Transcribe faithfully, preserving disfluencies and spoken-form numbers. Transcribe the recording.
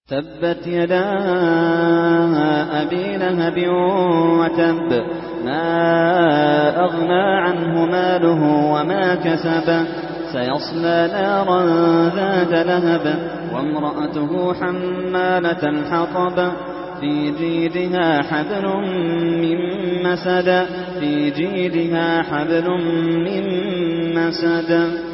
تبت يدا أبي لهب وتب ما أغنى عنه ماله وما كسب سيصلى نارا ذات لهب وامرأته حمالة الحطب في جيدها حبل من مسد في جيدها حبل من مسد